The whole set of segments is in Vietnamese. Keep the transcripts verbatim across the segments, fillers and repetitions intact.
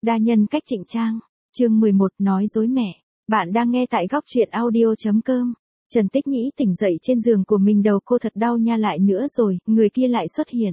Đa nhân cách trịnh trang. Chương mười một nói dối mẹ. Bạn đang nghe tại góc truyện audio chấm com. Trần Tích Nhĩ tỉnh dậy trên giường của mình, đầu cô thật đau nha, lại nữa rồi, người kia lại xuất hiện.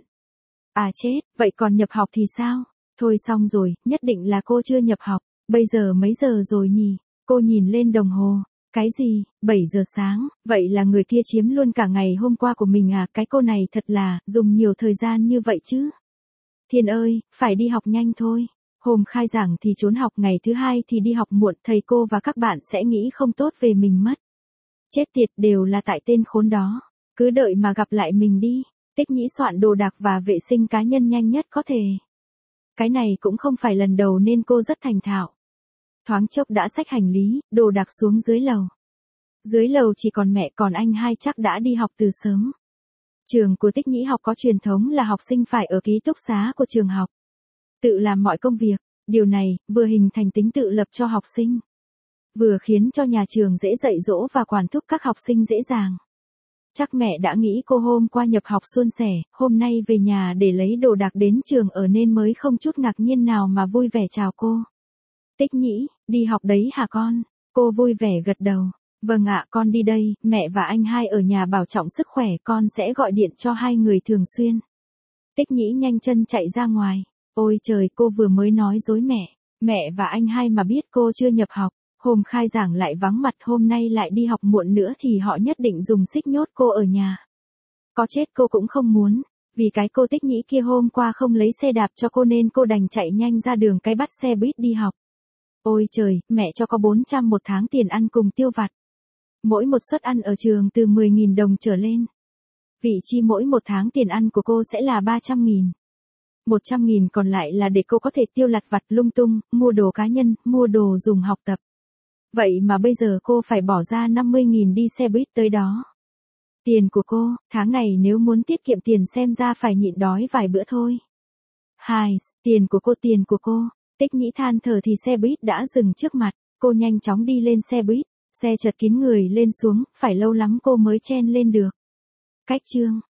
À chết, vậy còn nhập học thì sao? Thôi xong rồi, nhất định là cô chưa nhập học. Bây giờ mấy giờ rồi nhỉ? Cô nhìn lên đồng hồ. Cái gì, bảy giờ sáng, vậy là người kia chiếm luôn cả ngày hôm qua của mình à? Cái cô này thật là, dùng nhiều thời gian như vậy chứ. Thiên ơi, phải đi học nhanh thôi. Hôm khai giảng thì trốn học, ngày thứ hai thì đi học muộn, thầy cô và các bạn sẽ nghĩ không tốt về mình mất. Chết tiệt, đều là tại tên khốn đó. Cứ đợi mà gặp lại mình đi. Tích Nhĩ soạn đồ đạc và vệ sinh cá nhân nhanh nhất có thể. Cái này cũng không phải lần đầu nên cô rất thành thạo. Thoáng chốc đã xách hành lý, đồ đạc xuống dưới lầu. Dưới lầu chỉ còn mẹ, còn anh hai chắc đã đi học từ sớm. Trường của Tích Nhĩ học có truyền thống là học sinh phải ở ký túc xá của trường học, tự làm mọi công việc. Điều này vừa hình thành tính tự lập cho học sinh, vừa khiến cho nhà trường dễ dạy dỗ và quản thúc các học sinh dễ dàng. Chắc mẹ đã nghĩ cô hôm qua nhập học suôn sẻ, hôm nay về nhà để lấy đồ đạc đến trường ở nên mới không chút ngạc nhiên nào mà vui vẻ chào cô. Tích Nhĩ, đi học đấy hả con? Cô vui vẻ gật đầu. Vâng ạ, con đi đây, mẹ và anh hai ở nhà bảo trọng sức khỏe, con sẽ gọi điện cho hai người thường xuyên. Tích Nhĩ nhanh chân chạy ra ngoài. Ôi trời, cô vừa mới nói dối mẹ. Mẹ và anh hai mà biết cô chưa nhập học, hôm khai giảng lại vắng mặt, hôm nay lại đi học muộn nữa thì họ nhất định dùng xích nhốt cô ở nhà. Có chết cô cũng không muốn. Vì cái cô Tích Nhĩ kia hôm qua không lấy xe đạp cho cô nên cô đành chạy nhanh ra đường cái bắt xe buýt đi học. Ôi trời, mẹ cho có bốn trăm một tháng tiền ăn cùng tiêu vặt. Mỗi một suất ăn ở trường từ mười nghìn đồng trở lên. Vị chi mỗi một tháng tiền ăn của cô sẽ là ba trăm nghìn. một trăm nghìn còn lại là để cô có thể tiêu lặt vặt lung tung, mua đồ cá nhân, mua đồ dùng học tập. Vậy mà bây giờ cô phải bỏ ra năm mươi nghìn đi xe buýt tới đó. Tiền của cô, tháng này nếu muốn tiết kiệm tiền xem ra phải nhịn đói vài bữa thôi. Hai, tiền của cô, tiền của cô. Tích Nhĩ than thở thì xe buýt đã dừng trước mặt. Cô nhanh chóng đi lên xe buýt. Xe chật kín người lên xuống, phải lâu lắm cô mới chen lên được. Cách chương.